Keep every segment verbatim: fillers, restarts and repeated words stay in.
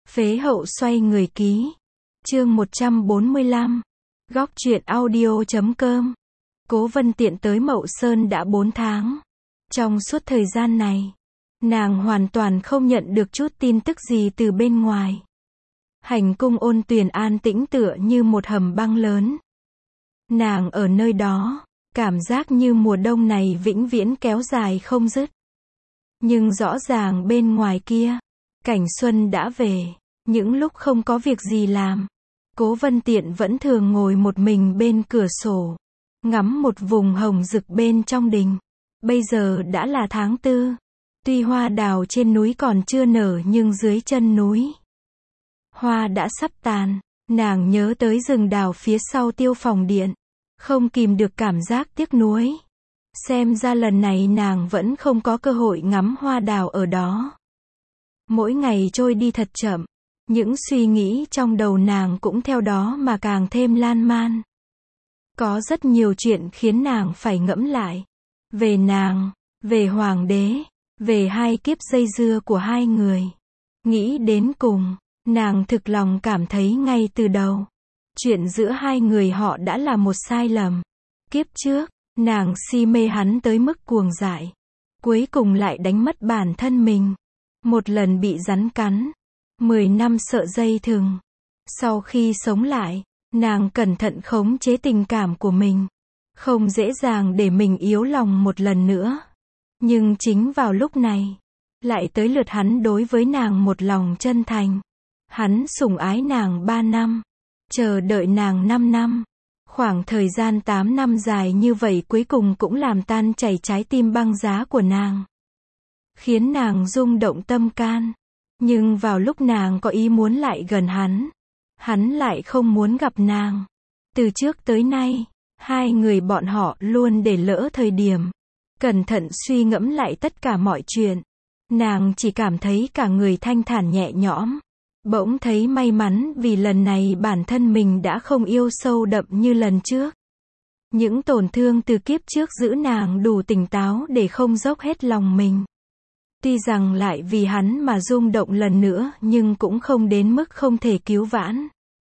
Phế hậu xoay người ký. Chương một trăm bốn mươi lăm. Góc truyện audio.com. Cố Vân Tiện tới Mậu Sơn đã bốn tháng. Trong suốt thời gian này, nàng hoàn toàn không nhận được chút tin tức gì từ bên ngoài. Hành cung Ôn Tuyền an tĩnh tựa như một hầm băng lớn. Nàng ở nơi đó, cảm giác như mùa đông này vĩnh viễn kéo dài không dứt. Nhưng rõ ràng bên ngoài kia, cảnh xuân đã về. Những lúc không có việc gì làm, Cố Vân Tiện vẫn thường ngồi một mình bên cửa sổ, ngắm một vùng hồng rực bên trong đình. Bây giờ đã là tháng tư. Tuy hoa đào trên núi còn chưa nở nhưng dưới chân núi, hoa đã sắp tàn. Nàng nhớ tới rừng đào phía sau Tiêu Phòng Điện, không kìm được cảm giác tiếc nuối. Xem ra lần này nàng vẫn không có cơ hội ngắm hoa đào ở đó. Mỗi ngày trôi đi thật chậm, những suy nghĩ trong đầu nàng cũng theo đó mà càng thêm lan man. Có rất nhiều chuyện khiến nàng phải ngẫm lại. Về nàng, về hoàng đế, về hai kiếp dây dưa của hai người. Nghĩ đến cùng, nàng thực lòng cảm thấy ngay từ đầu, chuyện giữa hai người họ đã là một sai lầm. Kiếp trước, nàng si mê hắn tới mức cuồng dại, cuối cùng lại đánh mất bản thân mình. Một lần bị rắn cắn, mười năm sợ dây thừng. Sau khi sống lại, nàng cẩn thận khống chế tình cảm của mình, không dễ dàng để mình yếu lòng một lần nữa. Nhưng chính vào lúc này, lại tới lượt hắn đối với nàng một lòng chân thành. Hắn sủng ái nàng ba năm, chờ đợi nàng năm năm. Khoảng thời gian tám năm dài như vậy cuối cùng cũng làm tan chảy trái tim băng giá của nàng, khiến nàng rung động tâm can. Nhưng vào lúc nàng có ý muốn lại gần hắn, hắn lại không muốn gặp nàng. Từ trước tới nay, hai người bọn họ luôn để lỡ thời điểm. Cẩn thận suy ngẫm lại tất cả mọi chuyện, nàng chỉ cảm thấy cả người thanh thản nhẹ nhõm. Bỗng thấy may mắn vì lần này bản thân mình đã không yêu sâu đậm như lần trước. Những tổn thương từ kiếp trước giữ nàng đủ tỉnh táo để không dốc hết lòng mình. Tuy rằng lại vì hắn mà rung động lần nữa nhưng cũng không đến mức không thể cứu vãn.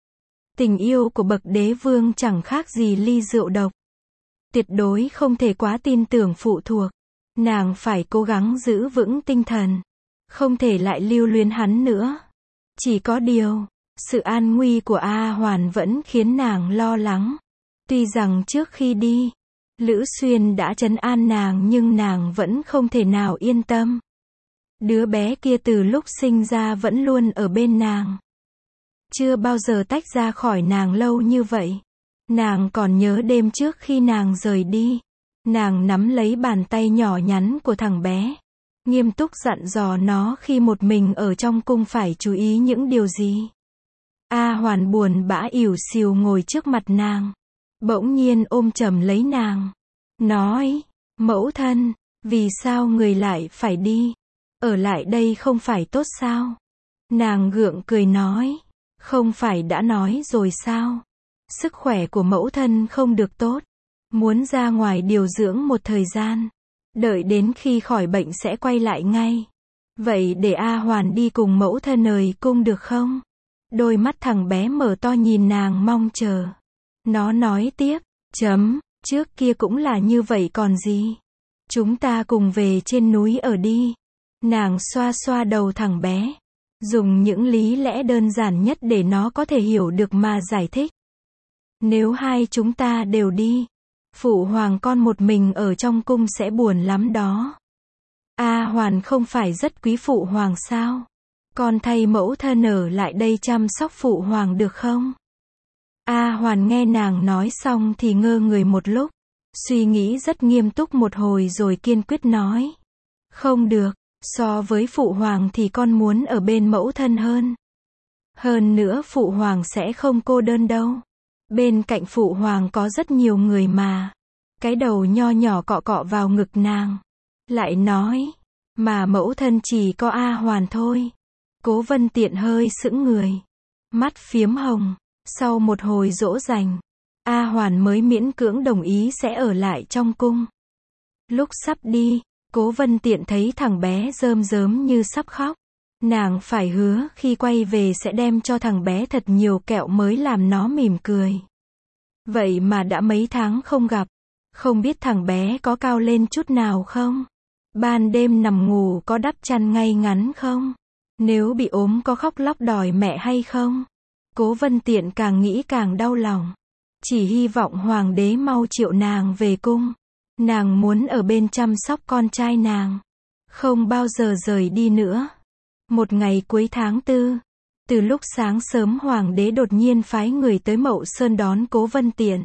Tình yêu của bậc đế vương chẳng khác gì ly rượu độc. Tuyệt đối không thể quá tin tưởng phụ thuộc. Nàng phải cố gắng giữ vững tinh thần, không thể lại lưu luyến hắn nữa. Chỉ có điều, sự an nguy của A Hoàn vẫn khiến nàng lo lắng. Tuy rằng trước khi đi, Lữ Xuyên đã trấn an nàng nhưng nàng vẫn không thể nào yên tâm. Đứa bé kia từ lúc sinh ra vẫn luôn ở bên nàng, chưa bao giờ tách ra khỏi nàng lâu như vậy. Nàng còn nhớ đêm trước khi nàng rời đi, nàng nắm lấy bàn tay nhỏ nhắn của thằng bé, nghiêm túc dặn dò nó khi một mình ở trong cung phải chú ý những điều gì. A Hoàn buồn bã ỉu xìu ngồi trước mặt nàng, bỗng nhiên ôm chầm lấy nàng, nói: "Mẫu thân, vì sao người lại phải đi? Ở lại đây không phải tốt sao?" Nàng gượng cười nói: "Không phải đã nói rồi sao? Sức khỏe của mẫu thân không được tốt, muốn ra ngoài điều dưỡng một thời gian, đợi đến khi khỏi bệnh sẽ quay lại ngay. Vậy để A Hoàn đi cùng mẫu thân ời cung được không?" Đôi mắt thằng bé mở to nhìn nàng mong chờ. Nó nói tiếp: "Chấm, trước kia cũng là như vậy còn gì. Chúng ta cùng về trên núi ở đi." Nàng xoa xoa đầu thằng bé, dùng những lý lẽ đơn giản nhất để nó có thể hiểu được mà giải thích. "Nếu hai chúng ta đều đi, phụ hoàng con một mình ở trong cung sẽ buồn lắm đó. A Hoàn không phải rất quý phụ hoàng sao? Con thay mẫu thân ở lại đây chăm sóc phụ hoàng được không?" A Hoàn nghe nàng nói xong thì ngơ người một lúc, suy nghĩ rất nghiêm túc một hồi rồi kiên quyết nói: "Không được, so với phụ hoàng thì con muốn ở bên mẫu thân hơn. Hơn nữa phụ hoàng sẽ không cô đơn đâu. Bên cạnh phụ hoàng có rất nhiều người mà." Cái đầu nho nhỏ cọ cọ vào ngực nàng, lại nói: "Mà mẫu thân chỉ có A Hoàn thôi." Cố Vân Tiện hơi sững người, mắt phiếm hồng. Sau một hồi dỗ dành, A Hoàn mới miễn cưỡng đồng ý sẽ ở lại trong cung. Lúc sắp đi, Cố Vân Tiện thấy thằng bé rơm rớm như sắp khóc. Nàng phải hứa khi quay về sẽ đem cho thằng bé thật nhiều kẹo mới làm nó mỉm cười. Vậy mà đã mấy tháng không gặp, không biết thằng bé có cao lên chút nào không? Ban đêm nằm ngủ có đắp chăn ngay ngắn không? Nếu bị ốm có khóc lóc đòi mẹ hay không? Cố Vân Tiện càng nghĩ càng đau lòng. Chỉ hy vọng hoàng đế mau triệu nàng về cung. Nàng muốn ở bên chăm sóc con trai nàng. Không bao giờ rời đi nữa. Một ngày cuối tháng tư, từ lúc sáng sớm hoàng đế đột nhiên phái người tới Mậu Sơn đón Cố Vân Tiện.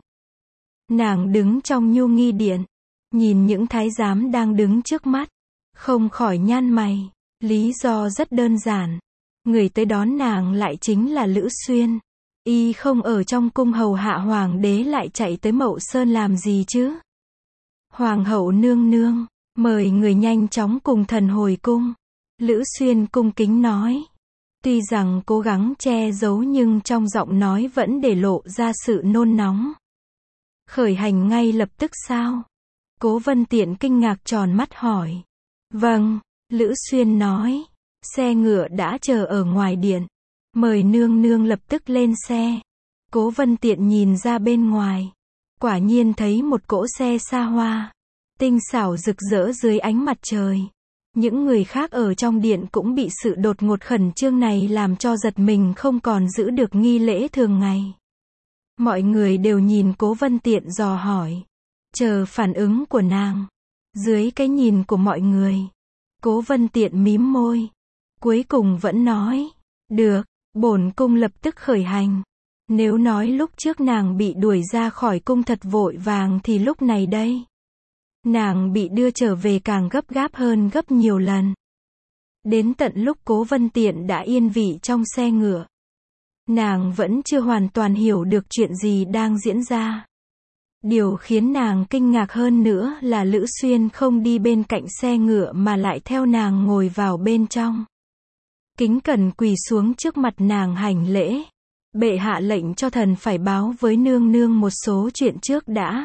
Nàng đứng trong Nhu Nghi Điện, nhìn những thái giám đang đứng trước mắt, không khỏi nhăn mày. Lý do rất đơn giản. Người tới đón nàng lại chính là Lữ Xuyên. Y không ở trong cung hầu hạ hoàng đế lại chạy tới Mậu Sơn làm gì chứ? Hoàng hậu nương nương, mời người nhanh chóng cùng thần hồi cung. Lữ Xuyên cung kính nói. Tuy rằng cố gắng che giấu nhưng trong giọng nói vẫn để lộ ra sự nôn nóng. Khởi hành ngay lập tức sao? Cố Vân Tiện kinh ngạc tròn mắt hỏi. Vâng, Lữ Xuyên nói. Xe ngựa đã chờ ở ngoài điện. Mời nương nương lập tức lên xe. Cố Vân Tiện nhìn ra bên ngoài. Quả nhiên thấy một cỗ xe xa hoa, tinh xảo rực rỡ dưới ánh mặt trời. Những người khác ở trong điện cũng bị sự đột ngột khẩn trương này làm cho giật mình không còn giữ được nghi lễ thường ngày. Mọi người đều nhìn Cố Vân Tiện dò hỏi, chờ phản ứng của nàng. Dưới cái nhìn của mọi người, Cố Vân Tiện mím môi, cuối cùng vẫn nói, được, bổn cung lập tức khởi hành. Nếu nói lúc trước nàng bị đuổi ra khỏi cung thật vội vàng thì lúc này đây, nàng bị đưa trở về càng gấp gáp hơn gấp nhiều lần. Đến tận lúc Cố Vân Tiện đã yên vị trong xe ngựa, nàng vẫn chưa hoàn toàn hiểu được chuyện gì đang diễn ra. Điều khiến nàng kinh ngạc hơn nữa là Lữ Xuyên không đi bên cạnh xe ngựa mà lại theo nàng ngồi vào bên trong. Kính cẩn quỳ xuống trước mặt nàng hành lễ. Bệ hạ lệnh cho thần phải báo với nương nương một số chuyện trước đã.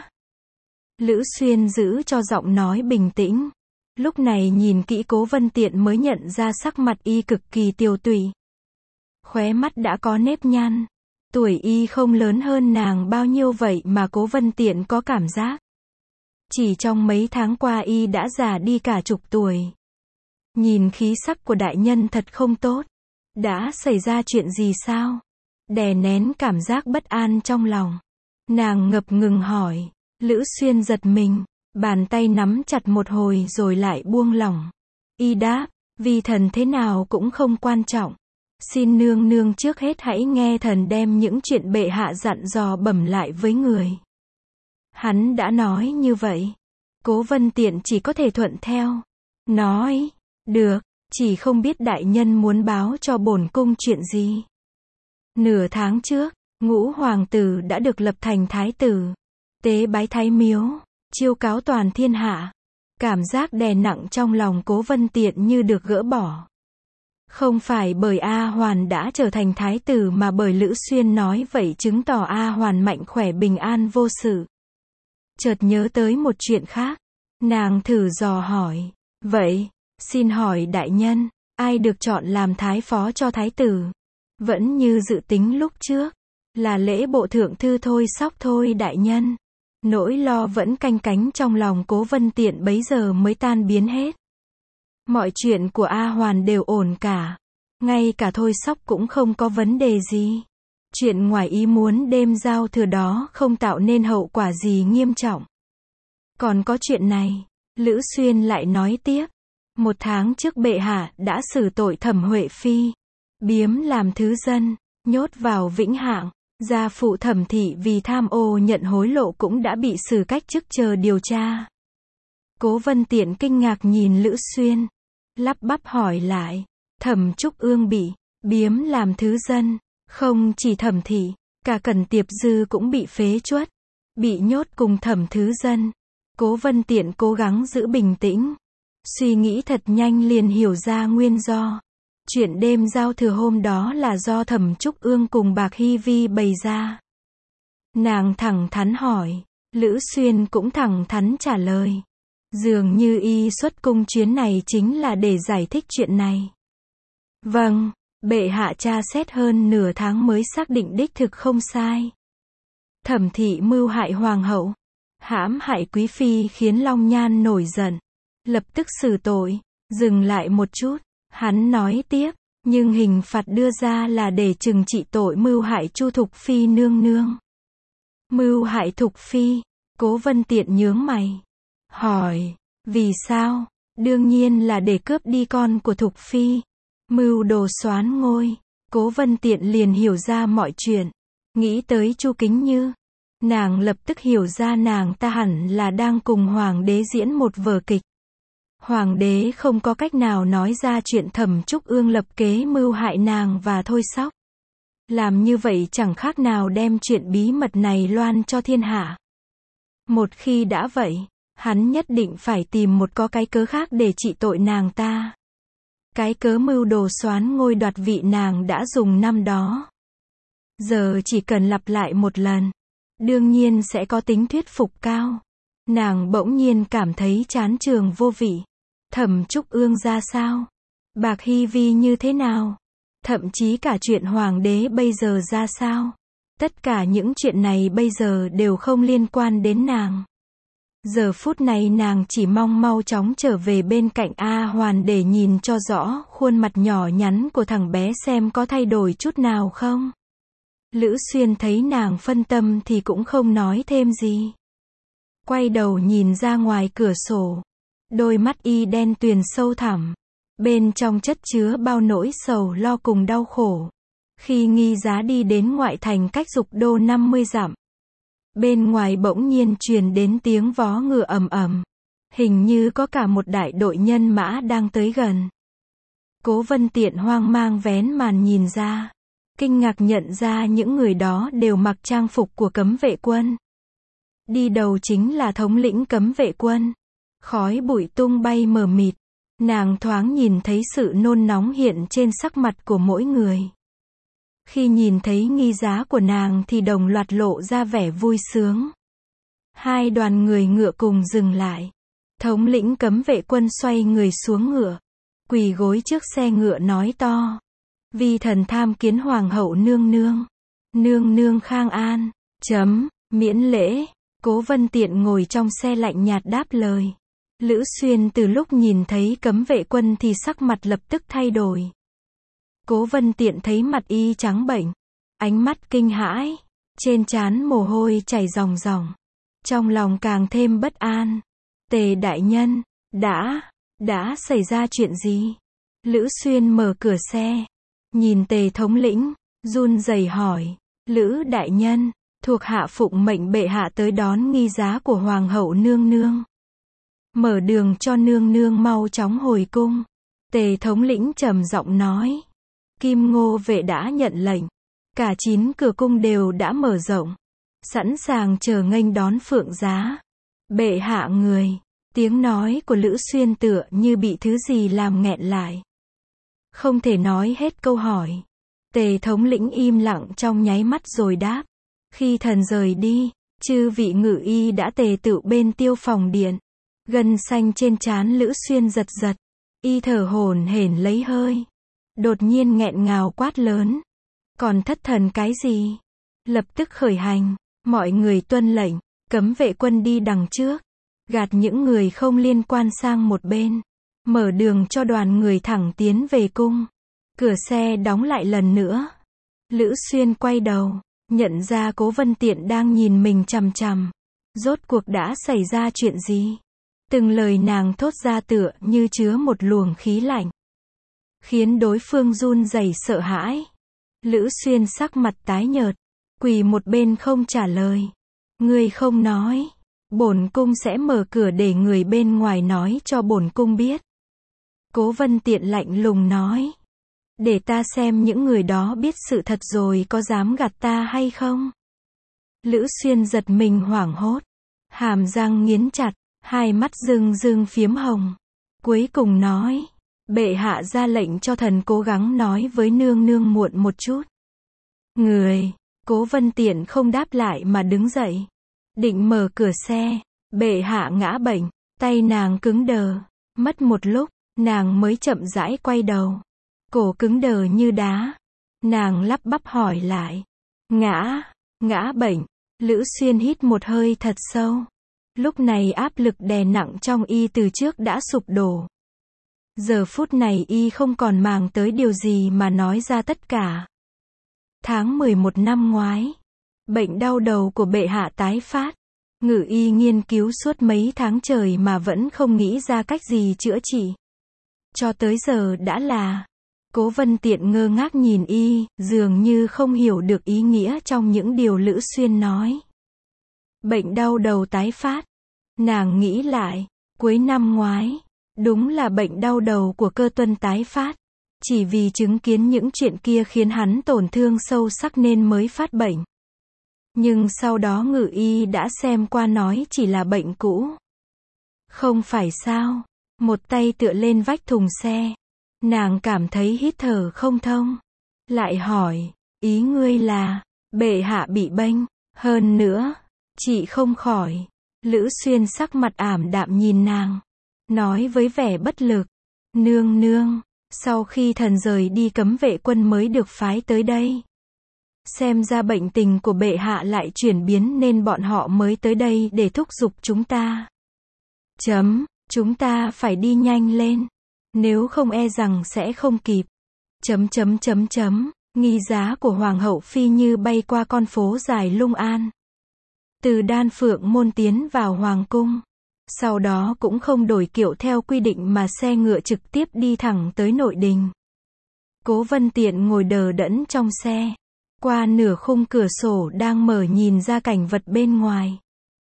Lữ Xuyên giữ cho giọng nói bình tĩnh. Lúc này nhìn kỹ Cố Vân Tiện mới nhận ra sắc mặt y cực kỳ tiều tụy. Khóe mắt đã có nếp nhăn. Tuổi y không lớn hơn nàng bao nhiêu vậy mà Cố Vân Tiện có cảm giác. Chỉ trong mấy tháng qua y đã già đi cả chục tuổi. Nhìn khí sắc của đại nhân thật không tốt. Đã xảy ra chuyện gì sao? Đè nén cảm giác bất an trong lòng, nàng ngập ngừng hỏi. Lữ Xuyên giật mình, bàn tay nắm chặt một hồi rồi lại buông lỏng. Y đáp, vì thần thế nào cũng không quan trọng. Xin nương nương trước hết hãy nghe thần đem những chuyện bệ hạ dặn dò bẩm lại với người. Hắn đã nói như vậy. Cố Vân Tiện chỉ có thể thuận theo. Nói, được, chỉ không biết đại nhân muốn báo cho bổn cung chuyện gì. Nửa tháng trước, ngũ hoàng tử đã được lập thành thái tử. Tế bái thái miếu, chiêu cáo toàn thiên hạ. Cảm giác đè nặng trong lòng Cố Vân Tiện như được gỡ bỏ. Không phải bởi A Hoàn đã trở thành thái tử mà bởi Lữ Xuyên nói vậy chứng tỏ A Hoàn mạnh khỏe bình an vô sự. Chợt nhớ tới một chuyện khác. Nàng thử dò hỏi. Vậy, xin hỏi đại nhân, ai được chọn làm thái phó cho thái tử? Vẫn như dự tính lúc trước. Là lễ bộ thượng thư thôi sóc thôi đại nhân. Nỗi lo vẫn canh cánh trong lòng Cố Vân Tiện bấy giờ mới tan biến hết. Mọi chuyện của A Hoàn đều ổn cả. Ngay cả thôi sóc cũng không có vấn đề gì. Chuyện ngoài ý muốn đêm giao thừa đó không tạo nên hậu quả gì nghiêm trọng. Còn có chuyện này, Lữ Xuyên lại nói tiếp. Một tháng trước bệ hạ đã xử tội Thẩm Huệ Phi. Biếm làm thứ dân, nhốt vào Vĩnh Hạng. Gia phụ Thẩm thị vì tham ô nhận hối lộ cũng đã bị xử cách chức chờ điều tra. Cố Vân Tiện kinh ngạc nhìn Lữ Xuyên, lắp bắp hỏi lại. Thẩm Trúc Ương bị biếm làm thứ dân, không chỉ Thẩm thị, cả Cẩn Tiệp Dư cũng bị phế truất, bị nhốt cùng Thẩm thứ dân. Cố Vân Tiện cố gắng giữ bình tĩnh, suy nghĩ thật nhanh liền hiểu ra nguyên do. Chuyện đêm giao thừa hôm đó là do Thẩm Trúc Ương cùng Bạc Hy Vi bày ra. Nàng thẳng thắn hỏi, Lữ Xuyên cũng thẳng thắn trả lời. Dường như y xuất cung chuyến này chính là để giải thích chuyện này. Vâng, bệ hạ tra xét hơn nửa tháng mới xác định đích thực không sai. Thẩm thị mưu hại hoàng hậu, hãm hại quý phi khiến Long Nhan nổi giận, lập tức xử tội. Dừng lại một chút, hắn nói tiếp, nhưng hình phạt đưa ra là để trừng trị tội mưu hại Chu Thục Phi nương nương. Mưu hại Thục Phi, Cố Vân Tiện nhướng mày, hỏi, vì sao? Đương nhiên là để cướp đi con của Thục Phi. Mưu đồ soán ngôi, Cố Vân Tiện liền hiểu ra mọi chuyện, nghĩ tới Chu Kính Như. Nàng lập tức hiểu ra nàng ta hẳn là đang cùng hoàng đế diễn một vở kịch. Hoàng đế không có cách nào nói ra chuyện Thẩm Trúc Ương lập kế mưu hại nàng và Thôi Sóc. Làm như vậy chẳng khác nào đem chuyện bí mật này loan cho thiên hạ. Một khi đã vậy, hắn nhất định phải tìm một có cái cớ khác để trị tội nàng ta. Cái cớ mưu đồ soán ngôi đoạt vị nàng đã dùng năm đó. Giờ chỉ cần lặp lại một lần, đương nhiên sẽ có tính thuyết phục cao. Nàng bỗng nhiên cảm thấy chán trường vô vị. Thẩm Trúc Ương ra sao? Bạc Hy Vi như thế nào? Thậm chí cả chuyện hoàng đế bây giờ ra sao? Tất cả những chuyện này bây giờ đều không liên quan đến nàng. Giờ phút này nàng chỉ mong mau chóng trở về bên cạnh A Hoàn để nhìn cho rõ khuôn mặt nhỏ nhắn của thằng bé xem có thay đổi chút nào không. Lữ Xuyên thấy nàng phân tâm thì cũng không nói thêm gì. Quay đầu nhìn ra ngoài cửa sổ. Đôi mắt y đen tuyền sâu thẳm. Bên trong chất chứa bao nỗi sầu lo cùng đau khổ. Khi Nghi Giá đi đến ngoại thành cách Dục Đô năm mươi dặm. Bên ngoài bỗng nhiên truyền đến tiếng vó ngựa ầm ầm. Hình như có cả một đại đội nhân mã đang tới gần. Cố Vân Tiện hoang mang vén màn nhìn ra. Kinh ngạc nhận ra những người đó đều mặc trang phục của cấm vệ quân. Đi đầu chính là thống lĩnh cấm vệ quân. Khói bụi tung bay mờ mịt. Nàng thoáng nhìn thấy sự nôn nóng hiện trên sắc mặt của mỗi người. Khi nhìn thấy Nghi Giá của nàng thì đồng loạt lộ ra vẻ vui sướng. Hai đoàn người ngựa cùng dừng lại. Thống lĩnh cấm vệ quân xoay người xuống ngựa. Quỳ gối trước xe ngựa nói to. Vì thần tham kiến hoàng hậu nương nương. Nương nương khang an. Chấm, miễn lễ. Cố Vân Tiện ngồi trong xe lạnh nhạt đáp lời. Lữ Xuyên từ lúc nhìn thấy cấm vệ quân thì sắc mặt lập tức thay đổi. Cố Vân Tiện thấy mặt y trắng bệch, ánh mắt kinh hãi, trên trán mồ hôi chảy ròng ròng, trong lòng càng thêm bất an. Tề đại nhân, đã, đã xảy ra chuyện gì? Lữ Xuyên mở cửa xe, nhìn Tề thống lĩnh, run rẩy hỏi, Lữ đại nhân, thuộc hạ phụng mệnh bệ hạ tới đón Nghi Giá của hoàng hậu nương nương. Mở đường cho nương nương mau chóng hồi cung. Tề thống lĩnh trầm giọng nói. Kim Ngô vệ đã nhận lệnh. Cả chín cửa cung đều đã mở rộng. Sẵn sàng chờ nghênh đón Phượng Giá. Bệ hạ người. Tiếng nói của Lữ Xuyên tựa như bị thứ gì làm nghẹn lại. Không thể nói hết câu hỏi. Tề thống lĩnh im lặng trong nháy mắt rồi đáp. Khi thần rời đi, chư vị ngự y đã tề tựu bên tiêu phòng điện. Gân xanh trên trán Lữ Xuyên giật giật. Y thở hổn hển lấy hơi. Đột nhiên nghẹn ngào quát lớn. Còn thất thần cái gì? Lập tức khởi hành. Mọi người tuân lệnh. Cấm vệ quân đi đằng trước. Gạt những người không liên quan sang một bên. Mở đường cho đoàn người thẳng tiến về cung. Cửa xe đóng lại lần nữa. Lữ Xuyên quay đầu. Nhận ra Cố Vân Tiện đang nhìn mình chằm chằm. Rốt cuộc đã xảy ra chuyện gì? Từng lời nàng thốt ra tựa như chứa một luồng khí lạnh. Khiến đối phương run rẩy sợ hãi. Lữ Xuyên sắc mặt tái nhợt. Quỳ một bên không trả lời. Ngươi không nói. Bổn cung sẽ mở cửa để người bên ngoài nói cho bổn cung biết. Cố Vân Tiện lạnh lùng nói. Để ta xem những người đó biết sự thật rồi có dám gạt ta hay không. Lữ Xuyên giật mình hoảng hốt. Hàm răng nghiến chặt. Hai mắt rưng rưng phiếm hồng. Cuối cùng nói. Bệ hạ ra lệnh cho thần cố gắng nói với nương nương muộn một chút. Người. Cố Vân Tiện không đáp lại mà đứng dậy. Định mở cửa xe. Bệ hạ ngã bệnh. Tay nàng cứng đờ. Mất một lúc, nàng mới chậm rãi quay đầu. cổ cứng đờ như đá. Nàng lắp bắp hỏi lại. Ngã, ngã bệnh. Lữ Xuyên hít một hơi thật sâu. Lúc này áp lực đè nặng trong y từ trước đã sụp đổ. Giờ phút này y không còn màng tới điều gì mà nói ra tất cả. Tháng mười một năm ngoái, bệnh đau đầu của bệ hạ tái phát. Ngự y nghiên cứu suốt mấy tháng trời mà vẫn không nghĩ ra cách gì chữa trị. Cho tới giờ đã là. Cố Vân Tiện ngơ ngác nhìn y, dường như không hiểu được ý nghĩa trong những điều Lữ Xuyên nói. Bệnh đau đầu tái phát. Nàng nghĩ lại, cuối năm ngoái, đúng là bệnh đau đầu của Cơ Tuân tái phát. Chỉ vì chứng kiến những chuyện kia khiến hắn tổn thương sâu sắc nên mới phát bệnh. Nhưng sau đó Ngự y đã xem qua nói chỉ là bệnh cũ. Không phải sao? Một tay tựa lên vách thùng xe. Nàng cảm thấy hít thở không thông. Lại hỏi, ý ngươi là, bệ hạ bị bệnh, hơn nữa, chị không khỏi. Lữ Xuyên sắc mặt ảm đạm nhìn nàng. Nói với vẻ bất lực. Nương nương, sau khi thần rời đi cấm vệ quân mới được phái tới đây. Xem ra bệnh tình của bệ hạ lại chuyển biến nên bọn họ mới tới đây để thúc giục chúng ta. Chấm, chúng ta phải đi nhanh lên. Nếu không e rằng sẽ không kịp. Chấm chấm chấm chấm, nghi giá của Hoàng hậu phi như bay qua con phố dài Lung An. Từ Đan Phượng môn tiến vào Hoàng cung. Sau đó cũng không đổi kiệu theo quy định mà xe ngựa trực tiếp đi thẳng tới nội đình. Cố Vân Tiện ngồi đờ đẫn trong xe. Qua nửa khung cửa sổ đang mở nhìn ra cảnh vật bên ngoài.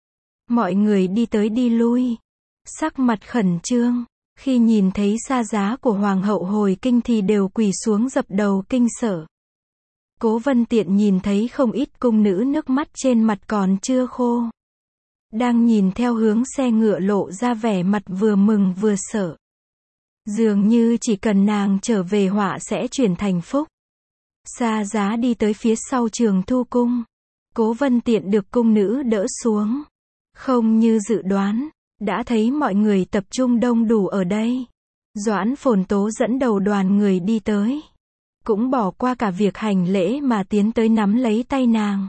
Mọi người đi tới đi lui. Sắc mặt khẩn trương. Khi nhìn thấy xa giá của Hoàng hậu hồi kinh thì đều quỳ xuống dập đầu kinh sợ. Cố Vân Tiện nhìn thấy không ít cung nữ nước mắt trên mặt còn chưa khô. Đang nhìn theo hướng xe ngựa lộ ra vẻ mặt vừa mừng vừa sợ. Dường như chỉ cần nàng trở về họa sẽ chuyển thành phúc. Xa giá đi tới phía sau Trường Thu cung. Cố Vân Tiện được cung nữ đỡ xuống. Không như dự đoán, đã thấy mọi người tập trung đông đủ ở đây. Doãn Phồn Tố dẫn đầu đoàn người đi tới. Cũng bỏ qua cả việc hành lễ mà tiến tới nắm lấy tay nàng.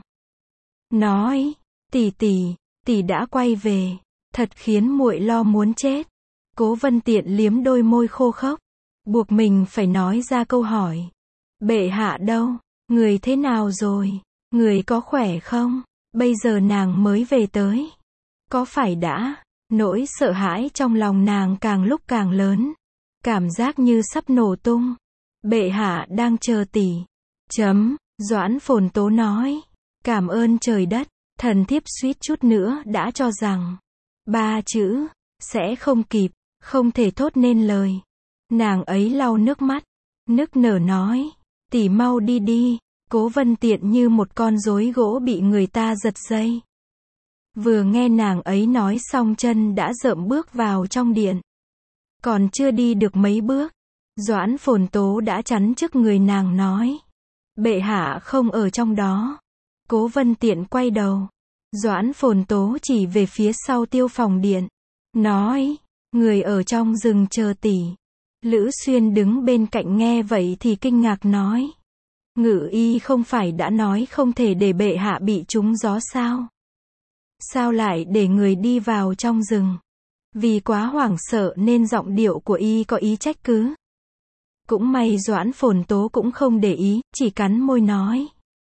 Nói, tỷ tỷ, tỷ đã quay về, thật khiến muội lo muốn chết. Cố Vân Tiện liếm đôi môi khô khốc, buộc mình phải nói ra câu hỏi. Bệ hạ đâu? Người thế nào rồi? Người có khỏe không? Bây giờ nàng mới về tới. Có phải đã? Nỗi sợ hãi trong lòng nàng càng lúc càng lớn. Cảm giác như sắp nổ tung. Bệ hạ đang chờ tỷ. Chấm, Doãn Phồn Tố nói. Cảm ơn trời đất, thần thiếp suýt chút nữa đã cho rằng. Ba chữ, sẽ không kịp, không thể thốt nên lời. Nàng ấy lau nước mắt, nức nở nói. Tỷ mau đi đi. Cố Vân Tiện như một con rối gỗ bị người ta giật dây. Vừa nghe nàng ấy nói xong chân đã rợm bước vào trong điện. Còn chưa đi được mấy bước, Doãn Phồn Tố đã chắn trước người nàng nói. Bệ hạ không ở trong đó. Cố Vân Tiện quay đầu. Doãn Phồn Tố chỉ về phía sau tiêu phòng điện. Nói, người ở trong rừng chờ tỷ. Lữ Xuyên đứng bên cạnh nghe vậy thì kinh ngạc nói. Ngự y không phải đã nói không thể để bệ hạ bị trúng gió sao? Sao lại để người đi vào trong rừng? Vì quá hoảng sợ nên giọng điệu của y có ý trách cứ. Cũng may Doãn Phồn Tố cũng không để ý, chỉ cắn môi nói.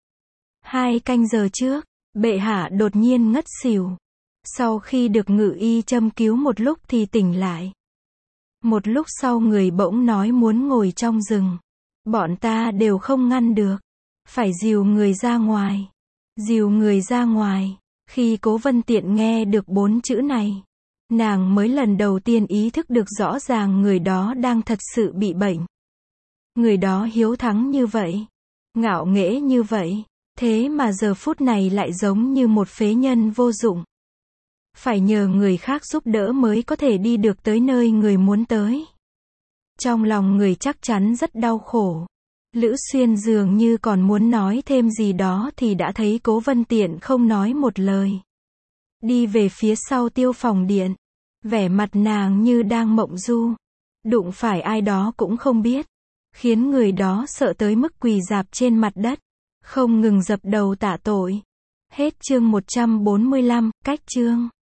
Hai canh giờ trước, bệ hạ đột nhiên ngất xỉu. Sau khi được ngự y châm cứu một lúc thì tỉnh lại. Một lúc sau người bỗng nói muốn ngồi trong rừng. Bọn ta đều không ngăn được. Phải dìu người ra ngoài. Dìu người ra ngoài. Khi Cố Vân Tiện nghe được bốn chữ này, nàng mới lần đầu tiên ý thức được rõ ràng người đó đang thật sự bị bệnh. Người đó hiếu thắng như vậy, ngạo nghễ như vậy, thế mà giờ phút này lại giống như một phế nhân vô dụng. Phải nhờ người khác giúp đỡ mới có thể đi được tới nơi người muốn tới. Trong lòng người chắc chắn rất đau khổ. Lữ Xuyên dường như còn muốn nói thêm gì đó thì đã thấy Cố Vân Tiện không nói một lời. Đi về phía sau tiêu phòng điện. Vẻ mặt nàng như đang mộng du. Đụng phải ai đó cũng không biết. khiến người đó sợ tới mức quỳ rạp trên mặt đất, không ngừng dập đầu tạ tội. Hết chương một trăm bốn mươi lăm, cách chương.